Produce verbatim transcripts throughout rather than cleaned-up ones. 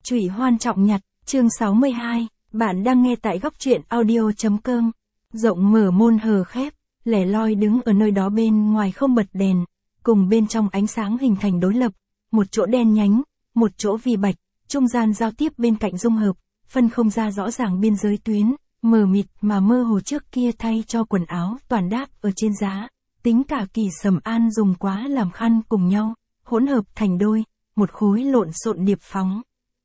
Trụy Hoan Trọng Nhặt, chương sáu mươi hai, bạn đang nghe tại góc truyện audio.com. Rộng mở môn hờ khép, lẻ loi đứng ở nơi đó bên ngoài không bật đèn, cùng bên trong ánh sáng hình thành đối lập, một chỗ đen nhánh, một chỗ vì bạch, trung gian giao tiếp bên cạnh dung hợp, phân không ra rõ ràng biên giới tuyến, mờ mịt mà mơ hồ trước kia thay cho quần áo toàn đáp ở trên giá, tính cả Kỳ Sầm An dùng quá làm khăn cùng nhau, hỗn hợp thành đôi, một khối lộn xộn điệp phóng.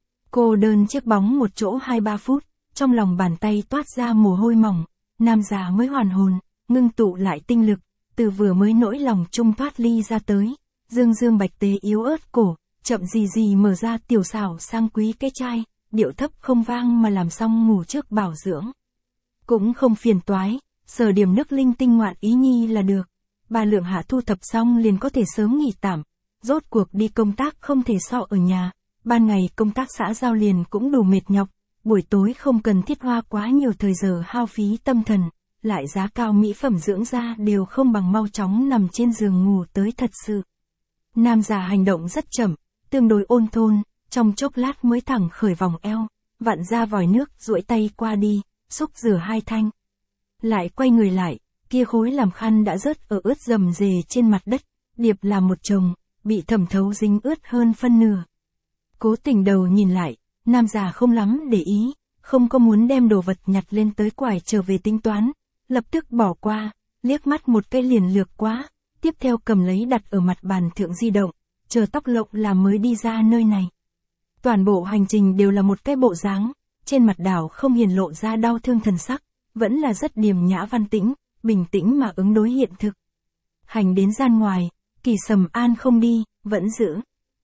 Cô đơn chiếc bóng một chỗ hai ba phút, trong lòng bàn tay toát ra mồ hôi mỏng, nam già mới hoàn hồn, ngưng tụ lại tinh lực, từ vừa mới nỗi lòng trung thoát ly ra tới, dương dương bạch tế yếu ớt cổ, chậm gì gì mở ra tiểu xảo sang quý cái chai, điệu thấp không vang mà làm xong ngủ trước bảo dưỡng. Cũng không phiền toái, sờ điểm nước linh tinh ngoạn ý nhi là được. Bà Lượng Hạ thu thập xong liền có thể sớm nghỉ tạm, rốt cuộc đi công tác không thể so ở nhà, ban ngày công tác xã giao liền cũng đủ mệt nhọc, buổi tối không cần thiết hoa quá nhiều thời giờ hao phí tâm thần, lại giá cao mỹ phẩm dưỡng da đều không bằng mau chóng nằm trên giường ngủ tới thật sự. Nam già hành động rất chậm, tương đối ôn thôn, trong chốc lát mới thẳng khởi vòng eo, vặn ra vòi nước duỗi tay qua đi, xúc rửa hai thanh. Lại quay người lại, kia khối làm khăn đã rớt ở ướt rầm rề trên mặt đất, điệp là một chồng, bị thẩm thấu dính ướt hơn phân nửa. Cố Tình đầu nhìn lại, nam già không lắm để ý, không có muốn đem đồ vật nhặt lên tới quải trở về tính toán, lập tức bỏ qua, liếc mắt một cái liền lược quá, tiếp theo cầm lấy đặt ở mặt bàn thượng di động, chờ tóc lộng là mới đi ra nơi này. Toàn bộ hành trình đều là một cái bộ dáng, trên mặt đảo không hiển lộ ra đau thương thần sắc, vẫn là rất điềm nhã văn tĩnh, bình tĩnh mà ứng đối hiện thực. Hành đến gian ngoài, Kỳ Sầm An không đi, vẫn giữ.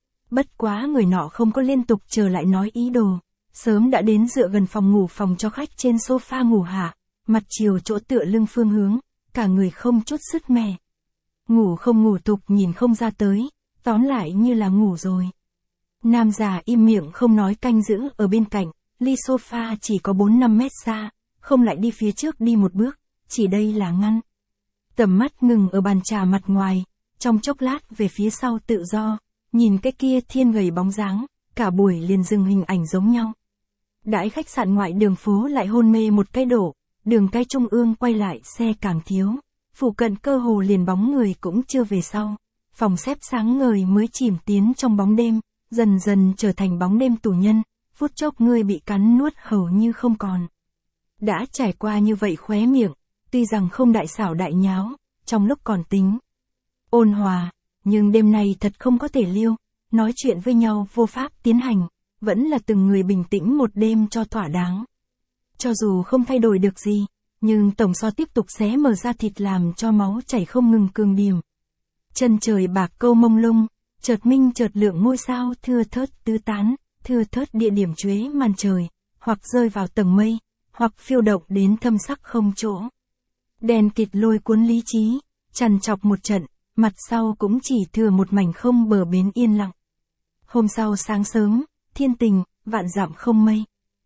Bất quá người nọ không có liên tục chờ lại nói ý đồ, sớm đã đến dựa gần phòng ngủ phòng cho khách trên sofa ngủ hạ, mặt chiều chỗ tựa lưng phương hướng, cả người không chút sứt mẻ. Ngủ không ngủ tục nhìn không ra tới, tóm lại như là ngủ rồi. Nam già im miệng không nói canh giữ ở bên cạnh, ly sofa chỉ có bốn năm mét xa, không lại đi phía trước đi một bước, chỉ đây là ngăn. Tầm mắt ngừng ở bàn trà mặt ngoài, trong chốc lát về phía sau tự do, nhìn cái kia thiên gầy bóng dáng, cả buổi liền dừng hình ảnh giống nhau. Đãi khách sạn ngoại đường phố lại hôn mê một cái đổ, đường cái trung ương quay lại xe càng thiếu, phụ cận cơ hồ liền bóng người cũng chưa về sau, phòng xếp sáng ngời mới chìm tiến trong bóng đêm, dần dần trở thành bóng đêm tù nhân, phút chốc người bị cắn nuốt hầu như không còn. Đã trải qua như vậy khóe miệng, tuy rằng không đại xảo đại nháo, trong lúc còn tính ôn hòa, nhưng đêm nay thật không có thể liêu, nói chuyện với nhau vô pháp tiến hành, vẫn là từng người bình tĩnh một đêm cho thỏa đáng. Cho dù không thay đổi được gì, nhưng tổng so tiếp tục xé mở ra thịt làm cho máu chảy không ngừng cường điểm. Chân trời bạc câu mông lung, chợt minh chợt lượng ngôi sao thưa thớt tứ tán, thưa thớt địa điểm chuế màn trời, hoặc rơi vào tầng mây, hoặc phiêu động đến thâm sắc không chỗ. Đèn kịt lôi cuốn lý trí, trằn trọc một trận, mặt sau cũng chỉ thừa một mảnh không bờ bến yên lặng. Hôm sau sáng sớm, thiên tình, vạn dặm không mây.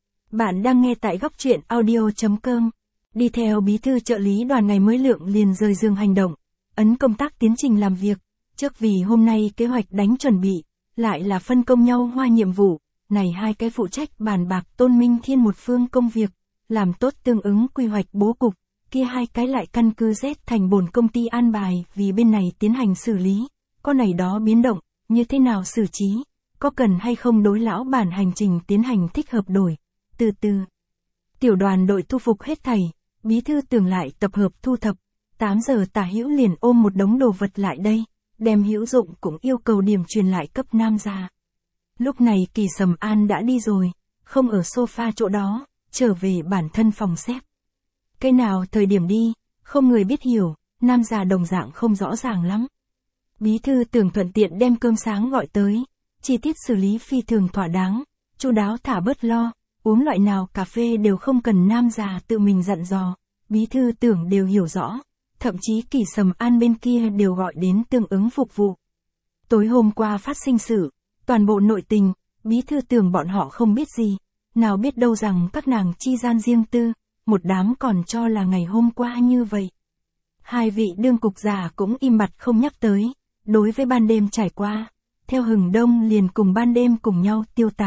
Bạn đang nghe tại góc truyện audio.com. Đi theo bí thư trợ lý đoàn ngày mới Lượng liền rời giường hành động, ấn công tác tiến trình làm việc, trước vì hôm nay kế hoạch đánh chuẩn bị, lại là phân công nhau hoa nhiệm vụ, này hai cái phụ trách bàn bạc Tôn Minh Thiên một phương công việc, làm tốt tương ứng quy hoạch bố cục, kia hai cái lại căn cứ Z thành bổn công ty an bài vì bên này tiến hành xử lý, có này đó biến động, như thế nào xử trí, có cần hay không đối lão bản hành trình tiến hành thích hợp đổi, từ từ. Tiểu đoàn đội thu phục hết thảy, bí thư Tưởng lại tập hợp thu thập, tám giờ Tả Hữu liền ôm một đống đồ vật lại đây, đem hữu dụng cũng yêu cầu điểm truyền lại cấp nam gia. Lúc này Kỳ Sầm An đã đi rồi, không ở sofa chỗ đó, trở về bản thân phòng xếp. Cái nào thời điểm đi, không người biết hiểu, nam già đồng dạng không rõ ràng lắm. Bí thư Tưởng thuận tiện đem cơm sáng gọi tới, chi tiết xử lý phi thường thỏa đáng, chu đáo thả bớt lo, uống loại nào cà phê đều không cần nam già tự mình dặn dò, bí thư Tưởng đều hiểu rõ, thậm chí Kỳ Sầm An bên kia đều gọi đến tương ứng phục vụ. Tối hôm qua phát sinh sự, toàn bộ nội tình, bí thư Tưởng bọn họ không biết gì, nào biết đâu rằng các nàng chi gian riêng tư, một đám còn cho là ngày hôm qua như vậy. Hai vị đương cục già cũng im bặt không nhắc tới, đối với ban đêm trải qua, theo hừng đông liền cùng ban đêm cùng nhau tiêu tán,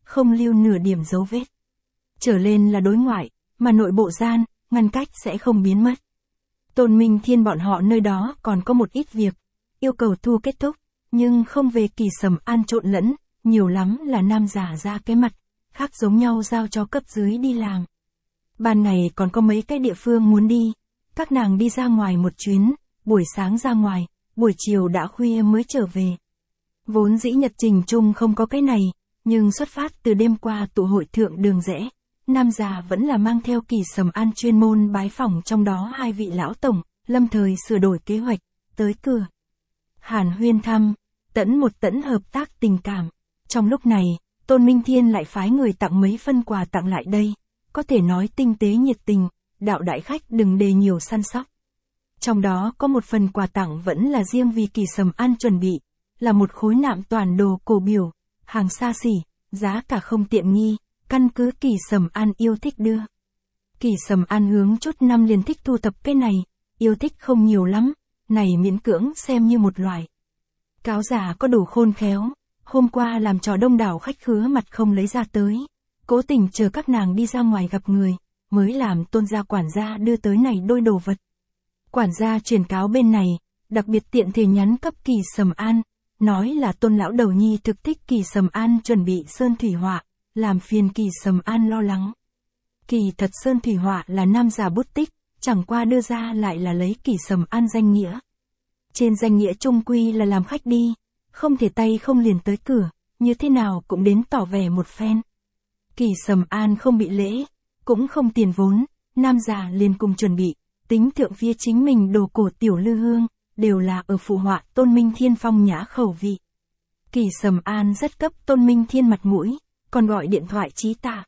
không lưu nửa điểm dấu vết. Trở lên là đối ngoại, mà nội bộ gian, ngăn cách sẽ không biến mất. Tôn Minh Thiên bọn họ nơi đó còn có một ít việc, yêu cầu thu kết thúc, nhưng không về Kỳ Sầm An trộn lẫn, nhiều lắm là nam giả ra cái mặt, khác giống nhau giao cho cấp dưới đi làm. Ban ngày còn có mấy cái địa phương muốn đi, các nàng đi ra ngoài một chuyến, buổi sáng ra ngoài, buổi chiều đã khuya mới trở về. Vốn dĩ nhật trình chung không có cái này, nhưng xuất phát từ đêm qua tụ hội thượng đường rẽ, nam già vẫn là mang theo Kỳ Sầm An chuyên môn bái phỏng trong đó hai vị lão tổng, lâm thời sửa đổi kế hoạch, tới cửa. Hàn huyên thăm, tẫn một tẫn hợp tác tình cảm. Trong lúc này, Tôn Minh Thiên lại phái người tặng mấy phân quà tặng lại đây, có thể nói tinh tế nhiệt tình, đạo đại khách đừng đề nhiều săn sóc. Trong đó có một phần quà tặng vẫn là riêng vì Kỳ Sầm An chuẩn bị, là một khối nạm toàn đồ cổ biểu, hàng xa xỉ, giá cả không tiện nghi, căn cứ Kỳ Sầm An yêu thích đưa. Kỳ Sầm An hướng chút năm liền thích thu thập cái này, yêu thích không nhiều lắm, này miễn cưỡng xem như một loại. Cáo giả có đủ khôn khéo, hôm qua làm trò đông đảo khách khứa mặt không lấy ra tới, cố tình chờ các nàng đi ra ngoài gặp người, mới làm Tôn gia quản gia đưa tới này đôi đồ vật. Quản gia truyền cáo bên này, đặc biệt tiện thể nhắn cấp Kỳ Sầm An, nói là Tôn lão đầu nhi thực thích Kỳ Sầm An chuẩn bị sơn thủy họa, làm phiền Kỳ Sầm An lo lắng. Kỳ thật sơn thủy họa là nam giả bút tích, chẳng qua đưa ra lại là lấy Kỳ Sầm An danh nghĩa. Trên danh nghĩa trung quy là làm khách đi, không thể tay không liền tới cửa, như thế nào cũng đến tỏ vẻ một phen. Kỳ Sầm An không bị lễ, cũng không tiền vốn, nam già liền cùng chuẩn bị, tính thượng phía chính mình đồ cổ tiểu lư hương, đều là ở phụ họa Tôn Minh Thiên phong nhã khẩu vị. Kỳ Sầm An rất cấp Tôn Minh Thiên mặt mũi, còn gọi điện thoại trí tạ.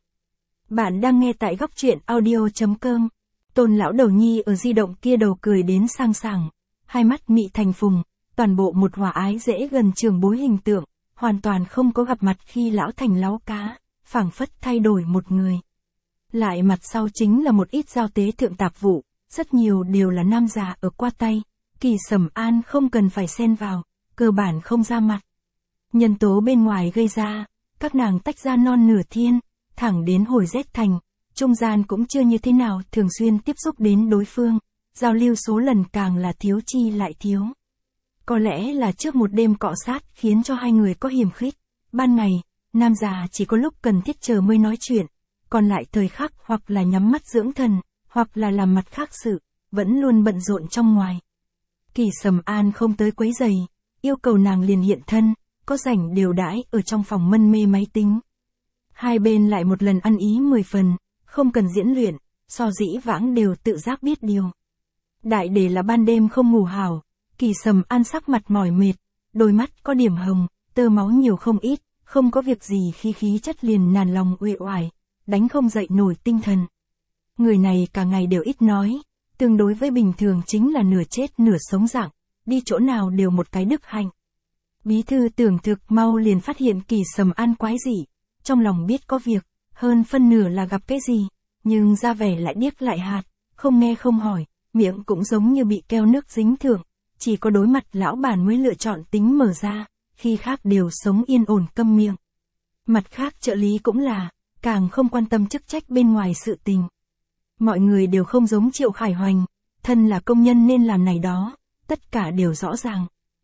Bạn đang nghe tại góc truyện audio chấm com. Tôn lão đầu nhi ở di động kia đầu cười đến sang sảng, hai mắt mị thành phùng, toàn bộ một hòa ái dễ gần trường bối hình tượng, hoàn toàn không có gặp mặt khi lão thành láo cá, phảng phất thay đổi một người. Lại mặt sau chính là một ít giao tế thượng tạp vụ, rất nhiều đều là nam già ở qua tay, Kỳ Sầm An không cần phải xen vào, cơ bản không ra mặt. Nhân tố bên ngoài gây ra, các nàng tách ra non nửa thiên, thẳng đến hồi rét thành, trung gian cũng chưa như thế nào thường xuyên tiếp xúc đến đối phương, giao lưu số lần càng là thiếu chi lại thiếu. Có lẽ là trước một đêm cọ sát khiến cho hai người có hiềm khích, ban ngày, nam già chỉ có lúc cần thiết chờ mới nói chuyện, còn lại thời khắc hoặc là nhắm mắt dưỡng thần, hoặc là làm mặt khác sự, vẫn luôn bận rộn trong ngoài. Kỳ Sầm An không tới quấy giày, yêu cầu nàng liền hiện thân, có rảnh đều đãi ở trong phòng mân mê máy tính. Hai bên lại một lần ăn ý mười phần, không cần diễn luyện, so dĩ vãng đều tự giác biết điều. Đại để là ban đêm không ngủ hảo, Kỳ Sầm An sắc mặt mỏi mệt, đôi mắt có điểm hồng, tơ máu nhiều không ít, không có việc gì khi khí chất liền nản lòng uể oải, đánh không dậy nổi tinh thần. Người này cả ngày đều ít nói, tương đối với bình thường chính là nửa chết nửa sống dạng, đi chỗ nào đều một cái đức hạnh. Bí thư tưởng thực mau liền phát hiện Kỳ Sầm An quái dị, trong lòng biết có việc, hơn phân nửa là gặp cái gì, nhưng ra vẻ lại điếc lại hạt, không nghe không hỏi, miệng cũng giống như bị keo nước dính thượng, chỉ có đối mặt lão bản mới lựa chọn tính mở ra, khi khác đều sống yên ổn câm miệng. Mặt khác trợ lý cũng là, càng không quan tâm chức trách bên ngoài sự tình. Mọi người đều không giống Triệu Khải Hoành, thân là công nhân nên làm này đó, tất cả đều rõ ràng.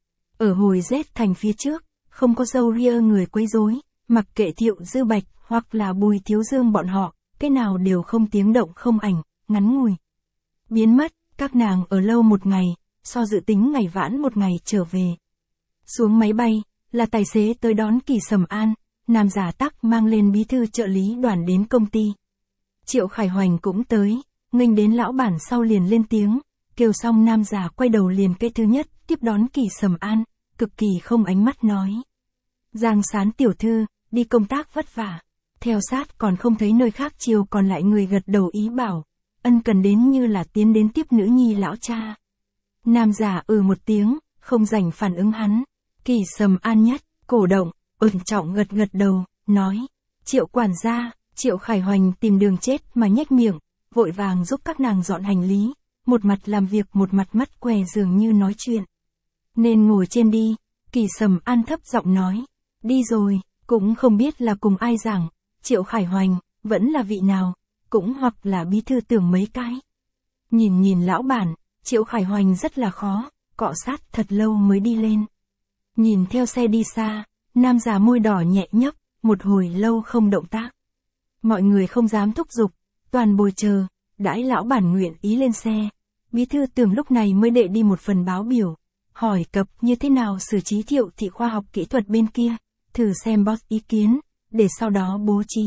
Ở hồi rét thành phía trước, không có dâu ria người quấy rối, mặc kệ Thiệu Dư Bạch hoặc là Bùi Thiếu Dương bọn họ, cái nào đều không tiếng động không ảnh, ngắn ngủi. Biến mất, các nàng ở lâu một ngày, so dự tính ngày vãn một ngày trở về. Xuống máy bay, là tài xế tới đón Kỳ Sầm An, nam giả tắc mang lên bí thư trợ lý đoàn đến công ty. Triệu Khải Hoành cũng tới, nghênh đến lão bản sau liền lên tiếng, kêu xong nam giả quay đầu liền cái thứ nhất, tiếp đón Kỳ Sầm An, cực kỳ không ánh mắt nói. Giang Sán tiểu thư, đi công tác vất vả, theo sát còn không thấy nơi khác chiều còn lại người gật đầu ý bảo, ân cần đến như là tiến đến tiếp nữ nhi lão cha. Nam giả ừ một tiếng, không rảnh phản ứng hắn, Kỳ Sầm An nhất, cổ động, ẩn trọng gật gật đầu, nói, Triệu quản gia. Triệu Khải Hoành tìm đường chết mà nhếch miệng, vội vàng giúp các nàng dọn hành lý, một mặt làm việc một mặt mắt què dường như nói chuyện. Nên ngồi trên đi, Kỳ Sầm An thấp giọng nói, đi rồi, Cũng không biết là cùng ai giảng, Triệu Khải Hoành, vẫn là vị nào, cũng hoặc là bí thư Tưởng mấy cái. Nhìn nhìn lão bản, Triệu Khải Hoành rất là khó, cọ sát thật lâu mới đi lên. Nhìn theo xe đi xa, nam già môi đỏ nhẹ nhấp, một hồi lâu không động tác. Mọi người không dám thúc giục, toàn bồi chờ, đãi lão bản nguyện ý lên xe. Bí thư Tưởng lúc này mới đệ đi một phần báo biểu, hỏi cập như thế nào xử trí Thiệu thị khoa học kỹ thuật bên kia, thử xem boss ý kiến, để sau đó bố trí.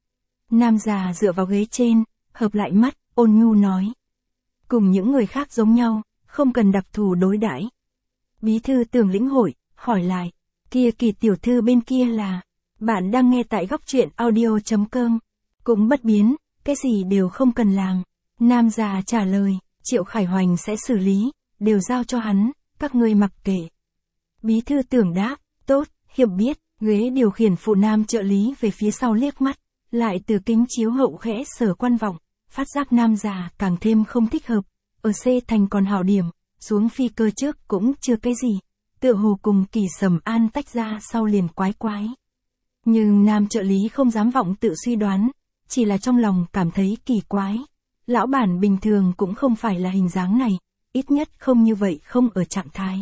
Nam già dựa vào ghế trên, hợp lại mắt, ôn nhu nói. Cùng những người khác giống nhau, không cần đặc thù đối đãi. Bí thư Tưởng lĩnh hội, hỏi lại, kia Kỳ tiểu thư bên kia là, bạn đang nghe tại góc truyện audio chấm com, cũng bất biến, cái gì đều không cần làm. Nam già trả lời, Triệu Khải Hoành sẽ xử lý, đều giao cho hắn, các ngươi mặc kệ. Bí thư Tưởng đáp, tốt, hiểu biết, ghế điều khiển phụ nam trợ lý về phía sau liếc mắt, lại từ kính chiếu hậu khẽ sở quan vọng, phát giác nam già càng thêm không thích hợp, ở C thành còn hảo điểm, xuống phi cơ trước cũng chưa cái gì, tựa hồ cùng Kỳ Sầm An tách ra sau liền quái quái. Nhưng nam trợ lý không dám vọng tự suy đoán, chỉ là trong lòng cảm thấy kỳ quái. Lão bản bình thường cũng không phải là hình dáng này, ít nhất không như vậy không ở trạng thái.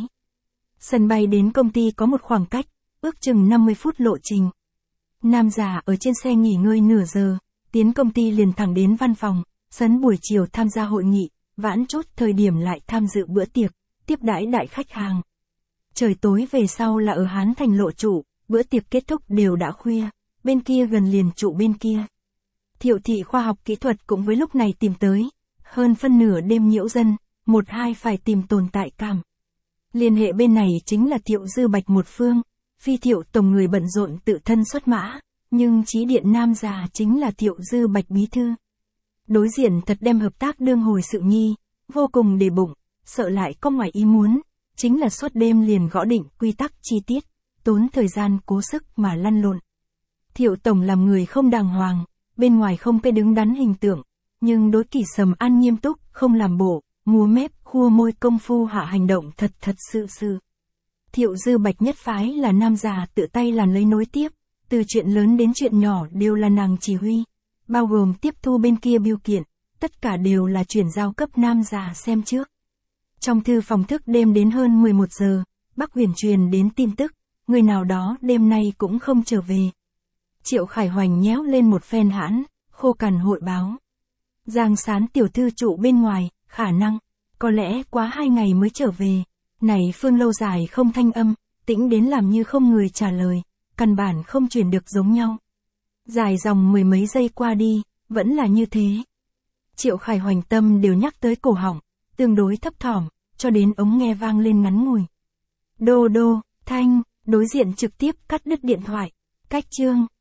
Sân bay đến công ty có một khoảng cách, ước chừng năm mươi phút lộ trình. Nam già ở trên xe nghỉ ngơi nửa giờ, tiến công ty liền thẳng đến văn phòng, sấn buổi chiều tham gia hội nghị, vãn chốt thời điểm lại tham dự bữa tiệc, tiếp đãi đại khách hàng. Trời tối về sau là ở Hán Thành lộ trụ, bữa tiệc kết thúc đều đã khuya, bên kia gần liền trụ bên kia. Thiệu thị khoa học kỹ thuật cũng với lúc này tìm tới, hơn phân nửa đêm nhiễu dân, một hai phải tìm tồn tại cảm. Liên hệ bên này chính là Thiệu Dư Bạch một phương, phi Thiệu tổng người bận rộn tự thân xuất mã, nhưng chí điện nam già chính là Thiệu Dư Bạch bí thư. Đối diện thật đem hợp tác đương hồi sự nghi, vô cùng để bụng, sợ lại có ngoài ý muốn, chính là suốt đêm liền gõ định quy tắc chi tiết, tốn thời gian cố sức mà lăn lộn. Thiệu tổng làm người không đàng hoàng, bên ngoài không cái đứng đắn hình tượng, nhưng đối Kỳ Sầm An nghiêm túc, không làm bộ, múa mép, khua môi công phu hạ hành động thật thật sự sự. Thiệu Dư Bạch nhất phái là nam già tự tay làm lấy nối tiếp, từ chuyện lớn đến chuyện nhỏ đều là nàng chỉ huy, bao gồm tiếp thu bên kia biêu kiện, tất cả đều là chuyển giao cấp nam già xem trước. Trong thư phòng thức đêm đến hơn mười một giờ, Bắc Huyền truyền đến tin tức, người nào đó đêm nay cũng không trở về. Triệu Khải Hoành nhéo lên một phen hãn, khô cằn hội báo. Giang Sán tiểu thư trụ bên ngoài, khả năng, có lẽ quá hai ngày mới trở về. Này phương lâu dài không thanh âm, tĩnh đến làm như không người trả lời, căn bản không truyền được giống nhau. Dài dòng mười mấy giây qua đi, vẫn là như thế. Triệu Khải Hoành tâm đều nhắc tới cổ họng, tương đối thấp thỏm, cho đến ống nghe vang lên ngắn ngủi. Đô đô, thanh, đối diện trực tiếp cắt đứt điện thoại. Cách chương.